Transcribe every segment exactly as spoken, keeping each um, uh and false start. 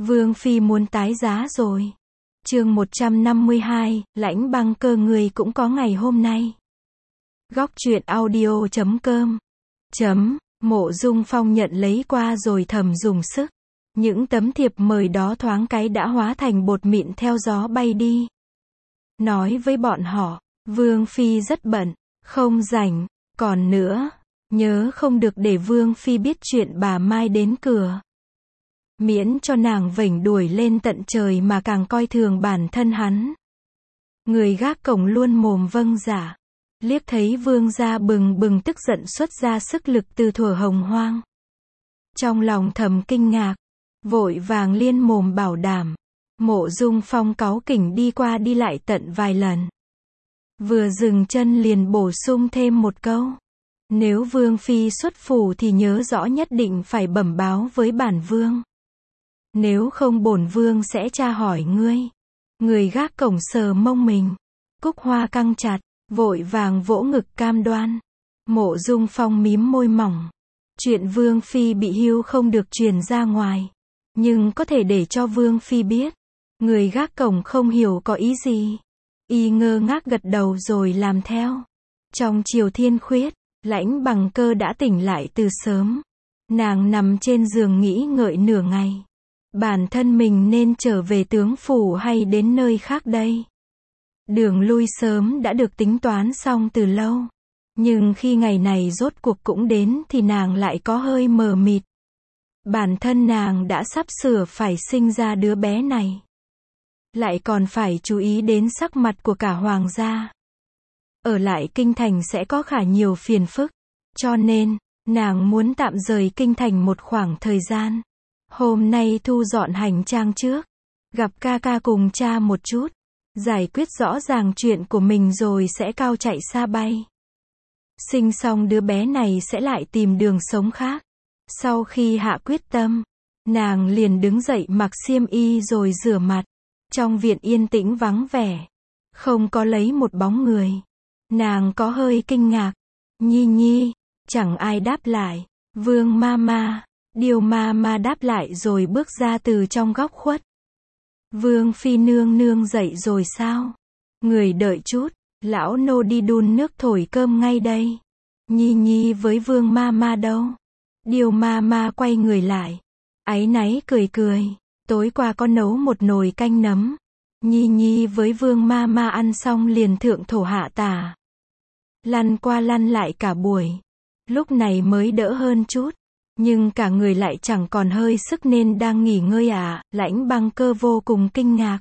Vương Phi muốn tái giá rồi. Chương một trăm năm mươi hai, Lãnh Băng Cơ người cũng có ngày hôm nay. Góc truyện audio chấm com chấm, Mộ Dung Phong nhận lấy qua rồi thầm dùng sức. Những tấm thiệp mời đó thoáng cái đã hóa thành bột mịn theo gió bay đi. Nói với bọn họ, Vương Phi rất bận, không rảnh, còn nữa, nhớ không được để Vương Phi biết chuyện bà Mai đến cửa. Miễn cho nàng vểnh đuổi lên tận trời mà càng coi thường bản thân hắn. Người gác cổng luôn mồm vâng dạ. Liếc thấy Vương gia bừng bừng tức giận xuất ra sức lực từ thuở hồng hoang. Trong lòng thầm kinh ngạc, vội vàng liên mồm bảo đảm. Mộ Dung Phong cáu kỉnh đi qua đi lại tận vài lần. Vừa dừng chân liền bổ sung thêm một câu. Nếu Vương Phi xuất phủ thì nhớ rõ nhất định phải bẩm báo với bản Vương. Nếu không bổn Vương sẽ tra hỏi ngươi. Người gác cổng sờ mông mình. Cúc hoa căng chặt, vội vàng vỗ ngực cam đoan. Mộ Dung Phong mím môi mỏng. Chuyện Vương Phi bị hưu không được truyền ra ngoài. Nhưng có thể để cho Vương Phi biết. Người gác cổng không hiểu có ý gì. Y ngơ ngác gật đầu rồi làm theo. Trong chiều thiên khuyết, Lãnh Bằng Cơ đã tỉnh lại từ sớm. Nàng nằm trên giường nghĩ ngợi nửa ngày. Bản thân mình nên trở về tướng phủ hay đến nơi khác đây? Đường lui sớm đã được tính toán xong từ lâu. Nhưng khi ngày này rốt cuộc cũng đến thì nàng lại có hơi mờ mịt. Bản thân nàng đã sắp sửa phải sinh ra đứa bé này. Lại còn phải chú ý đến sắc mặt của cả hoàng gia. Ở lại kinh thành sẽ có khá nhiều phiền phức. Cho nên, nàng muốn tạm rời kinh thành một khoảng thời gian. Hôm nay thu dọn hành trang trước. Gặp ca ca cùng cha một chút. Giải quyết rõ ràng chuyện của mình rồi sẽ cao chạy xa bay. Sinh xong đứa bé này sẽ lại tìm đường sống khác. Sau khi hạ quyết tâm, nàng liền đứng dậy mặc xiêm y rồi rửa mặt. Trong viện yên tĩnh vắng vẻ. Không có lấy một bóng người. Nàng có hơi kinh ngạc. Nhi nhi, chẳng ai đáp lại. Vương ma ma, Điều ma ma đáp lại rồi bước ra từ trong góc khuất. Vương Phi nương nương dậy rồi sao? Người đợi chút, lão nô đi đun nước thổi cơm ngay đây. Nhi nhi với Vương ma ma đâu? Điều ma ma quay người lại. Áy náy cười cười. Tối qua có nấu một nồi canh nấm. Nhi nhi với Vương ma ma ăn xong liền thượng thổ hạ tả. Lăn qua lăn lại cả buổi. Lúc này mới đỡ hơn chút. Nhưng cả người lại chẳng còn hơi sức nên đang nghỉ ngơi à, Lãnh Băng Cơ vô cùng kinh ngạc.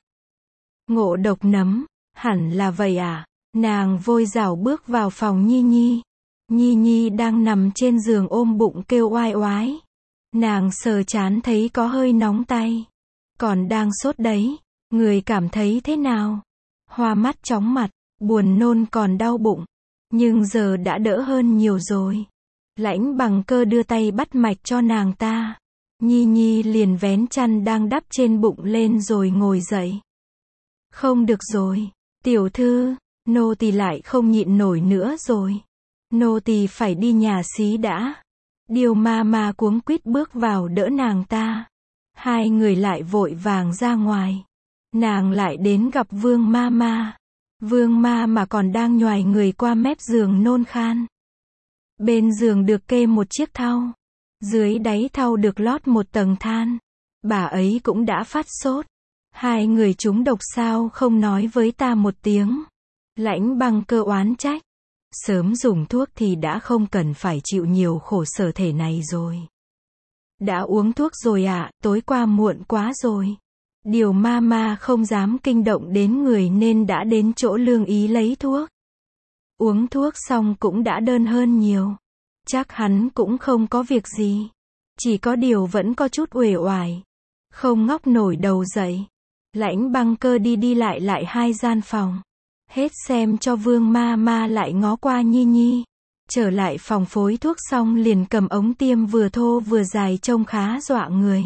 Ngộ độc nấm, hẳn là vậy à, nàng vội vàng bước vào phòng Nhi Nhi. Nhi Nhi đang nằm trên giường ôm bụng kêu oai oái. Nàng sờ trán thấy có hơi nóng tay. Còn đang sốt đấy, người cảm thấy thế nào? Hoa mắt chóng mặt, buồn nôn còn đau bụng. Nhưng giờ đã đỡ hơn nhiều rồi. Lãnh Bằng Cơ đưa tay bắt mạch cho nàng ta. Nhi Nhi liền vén chăn đang đắp trên bụng lên rồi ngồi dậy. Không được rồi, tiểu thư, nô tỳ lại không nhịn nổi nữa rồi. Nô tỳ phải đi nhà xí đã. Điều ma ma cuống quýt bước vào đỡ nàng ta. Hai người lại vội vàng ra ngoài. Nàng lại đến gặp Vương ma ma. Vương ma mà còn đang nhoài người qua mép giường nôn khan. Bên giường được kê một chiếc thau. Dưới đáy thau được lót một tầng than. Bà ấy cũng đã phát sốt. Hai người chúng độc sao không nói với ta một tiếng. Lãnh Băng Cơ oán trách. Sớm dùng thuốc thì đã không cần phải chịu nhiều khổ sở thể này rồi. Đã uống thuốc rồi ạ, à, tối qua muộn quá rồi. Điều ma ma không dám kinh động đến người nên đã đến chỗ lương ý lấy thuốc. Uống thuốc xong cũng đã đơn hơn nhiều. Chắc hắn cũng không có việc gì. Chỉ có điều vẫn có chút uể oải. Không ngóc nổi đầu dậy. Lãnh Băng Cơ đi đi lại lại hai gian phòng. Hết xem cho Vương ma ma lại ngó qua Nhi Nhi. Trở lại phòng phối thuốc xong liền cầm ống tiêm vừa thô vừa dài trông khá dọa người.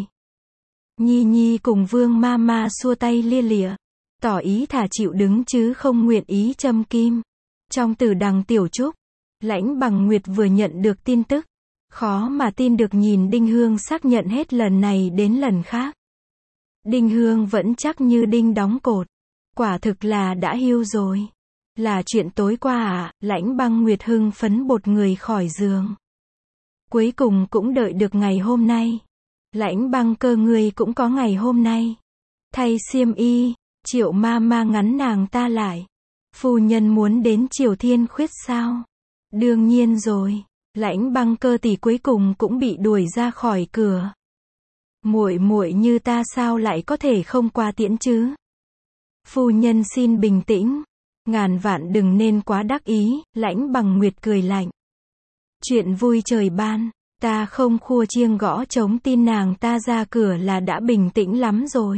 Nhi Nhi cùng Vương ma ma xua tay lia lịa. Tỏ ý thà chịu đứng chứ không nguyện ý châm kim. Trong Tử Đằng Tiểu Trúc, Lãnh Bằng Nguyệt vừa nhận được tin tức. Khó mà tin được nhìn Đinh Hương xác nhận hết lần này đến lần khác. Đinh Hương vẫn chắc như đinh đóng cột. Quả thực là đã hưu rồi. Là chuyện tối qua à, Lãnh Băng Nguyệt hưng phấn bột người khỏi giường. Cuối cùng cũng đợi được ngày hôm nay. Lãnh Băng Cơ ngươi cũng có ngày hôm nay. Thay xiêm y, Triệu ma ma ngắn nàng ta lại. Phu nhân muốn đến Triều Thiên Khuyết sao? Đương nhiên rồi. Lãnh Băng Cơ tỷ cuối cùng cũng bị đuổi ra khỏi cửa. Muội muội như ta sao lại có thể không qua tiễn chứ? Phu nhân xin bình tĩnh. Ngàn vạn đừng nên quá đắc ý, Lãnh Bằng Nguyệt cười lạnh. Chuyện vui trời ban, ta không khua chiêng gõ trống tin nàng ta ra cửa là đã bình tĩnh lắm rồi.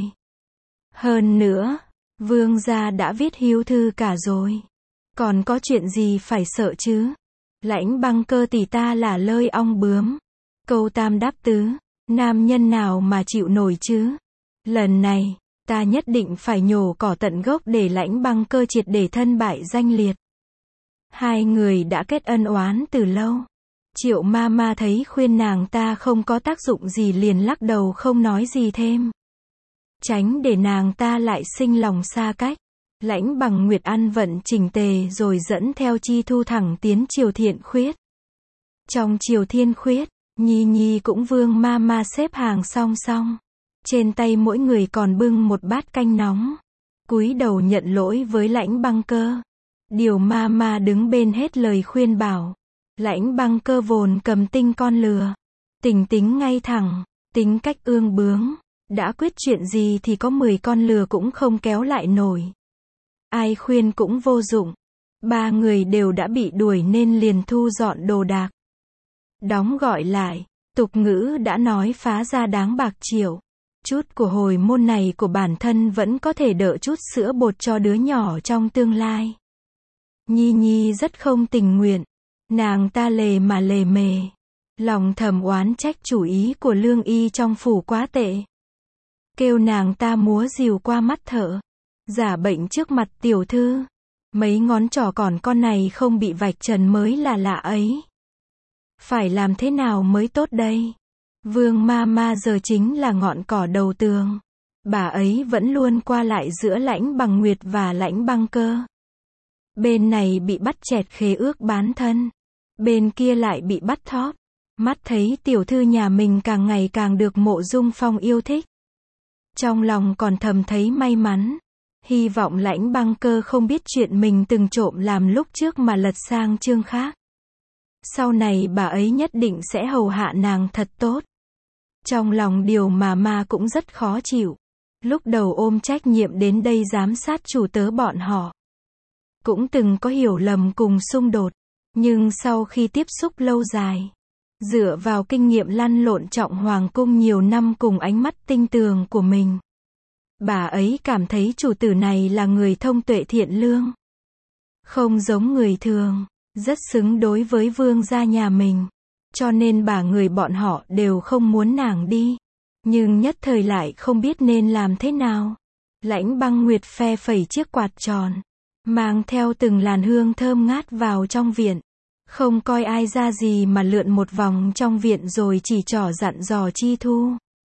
Hơn nữa, vương gia đã viết hiếu thư cả rồi. Còn có chuyện gì phải sợ chứ? Lãnh Băng Cơ tỷ ta là lơi ong bướm. Câu tam đáp tứ, nam nhân nào mà chịu nổi chứ? Lần này, ta nhất định phải nhổ cỏ tận gốc để Lãnh Băng Cơ triệt để thân bại danh liệt. Hai người đã kết ân oán từ lâu. Triệu ma ma thấy khuyên nàng ta không có tác dụng gì liền lắc đầu không nói gì thêm. Tránh để nàng ta lại sinh lòng xa cách. Lãnh Bằng Nguyệt ăn vận chỉnh tề rồi dẫn theo Chi Thu thẳng tiến Triều Thiện Khuyết. Trong Triều Thiên Khuyết, Nhi Nhi cũng Vương ma ma xếp hàng song song. Trên tay mỗi người còn bưng một bát canh nóng. Cúi đầu nhận lỗi với Lãnh Băng Cơ. Điều ma ma đứng bên hết lời khuyên bảo. Lãnh Băng Cơ vốn cầm tinh con lừa. Tình tính ngay thẳng, tính cách ương bướng. Đã quyết chuyện gì thì có mười con lừa cũng không kéo lại nổi. Ai khuyên cũng vô dụng. Ba người đều đã bị đuổi nên liền thu dọn đồ đạc. Đóng gọi lại, tục ngữ đã nói phá ra đáng bạc triệu. Chút của hồi môn này của bản thân vẫn có thể đỡ chút sữa bột cho đứa nhỏ trong tương lai. Nhi Nhi rất không tình nguyện. Nàng ta lề mà lề mề. Lòng thầm oán trách chủ ý của lương y trong phủ quá tệ. Kêu nàng ta múa rìu qua mắt thợ. Giả bệnh trước mặt tiểu thư. Mấy ngón trỏ còn con này không bị vạch trần mới là lạ ấy. Phải làm thế nào mới tốt đây? Vương ma ma giờ chính là ngọn cỏ đầu tường. Bà ấy vẫn luôn qua lại giữa Lãnh Bằng Nguyệt và Lãnh Băng Cơ. Bên này bị bắt chẹt khế ước bán thân. Bên kia lại bị bắt thóp. Mắt thấy tiểu thư nhà mình càng ngày càng được Mộ Dung Phong yêu thích. Trong lòng còn thầm thấy may mắn. Hy vọng Lãnh Băng Cơ không biết chuyện mình từng trộm làm lúc trước mà lật sang chương khác. Sau này bà ấy nhất định sẽ hầu hạ nàng thật tốt. Trong lòng điều mà ma cũng rất khó chịu. Lúc đầu ôm trách nhiệm đến đây giám sát chủ tớ bọn họ. Cũng từng có hiểu lầm cùng xung đột. Nhưng sau khi tiếp xúc lâu dài, dựa vào kinh nghiệm lăn lộn trọng hoàng cung nhiều năm cùng ánh mắt tinh tường của mình, bà ấy cảm thấy chủ tử này là người thông tuệ thiện lương. Không giống người thường, rất xứng đối với vương gia nhà mình. Cho nên bà người bọn họ đều không muốn nàng đi. Nhưng nhất thời lại không biết nên làm thế nào. Lãnh Băng Nguyệt phe phẩy chiếc quạt tròn. Mang theo từng làn hương thơm ngát vào trong viện. Không coi ai ra gì mà lượn một vòng trong viện rồi chỉ trỏ dặn dò Chi Thu.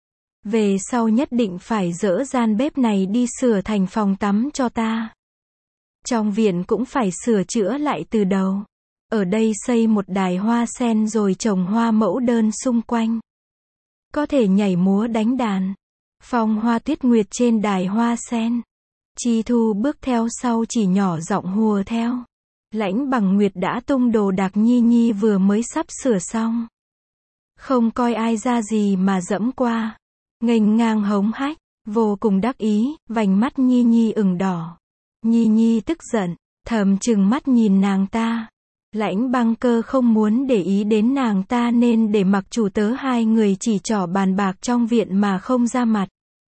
Về sau nhất định phải dỡ gian bếp này đi sửa thành phòng tắm cho ta. Trong viện cũng phải sửa chữa lại từ đầu. Ở đây xây một đài hoa sen rồi trồng hoa mẫu đơn xung quanh. Có thể nhảy múa đánh đàn. Phong hoa tuyết nguyệt trên đài hoa sen. Chi Thu bước theo sau chỉ nhỏ giọng hùa theo. Lãnh Bằng Nguyệt đã tung đồ đạc Nhi Nhi vừa mới sắp sửa xong. Không coi ai ra gì mà dẫm qua. Nghênh ngang hống hách, vô cùng đắc ý, vành mắt Nhi Nhi ửng đỏ. Nhi Nhi tức giận, thầm trừng mắt nhìn nàng ta. Lãnh Băng Cơ không muốn để ý đến nàng ta nên để mặc chủ tớ hai người chỉ trỏ bàn bạc trong viện mà không ra mặt.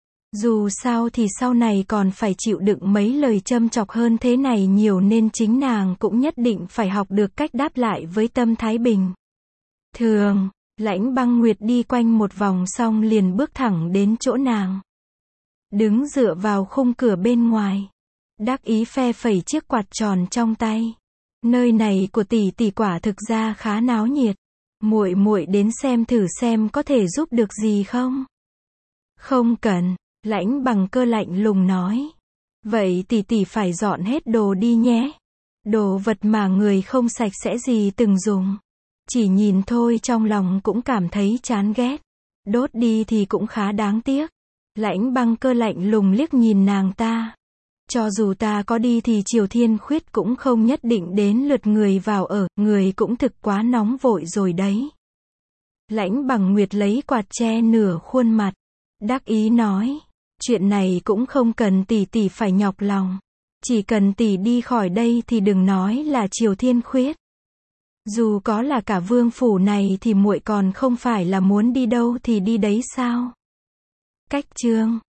Dù sao thì sau này còn phải chịu đựng mấy lời châm chọc hơn thế này nhiều nên chính nàng cũng nhất định phải học được cách đáp lại với tâm thái bình thường. Lãnh Băng Nguyệt đi quanh một vòng xong liền bước thẳng đến chỗ nàng. Đứng dựa vào khung cửa bên ngoài. Đắc ý phe phẩy chiếc quạt tròn trong tay. Nơi này của tỷ tỷ quả thực ra khá náo nhiệt. Muội muội đến xem thử xem có thể giúp được gì không? Không cần, Lãnh Bằng Cơ lạnh lùng nói. Vậy tỷ tỷ phải dọn hết đồ đi nhé. Đồ vật mà người không sạch sẽ gì từng dùng. Chỉ nhìn thôi trong lòng cũng cảm thấy chán ghét. Đốt đi thì cũng khá đáng tiếc. Lãnh Băng Cơ lạnh lùng liếc nhìn nàng ta. Cho dù ta có đi thì Triều Thiên Khuyết cũng không nhất định đến lượt người vào ở, người cũng thực quá nóng vội rồi đấy. Lãnh Bằng Nguyệt lấy quạt che nửa khuôn mặt. Đắc ý nói. Chuyện này cũng không cần tỷ tỷ phải nhọc lòng. Chỉ cần tỷ đi khỏi đây thì đừng nói là Triều Thiên Khuyết. Dù có là cả vương phủ này thì muội còn không phải là muốn đi đâu thì đi đấy sao? Cách chương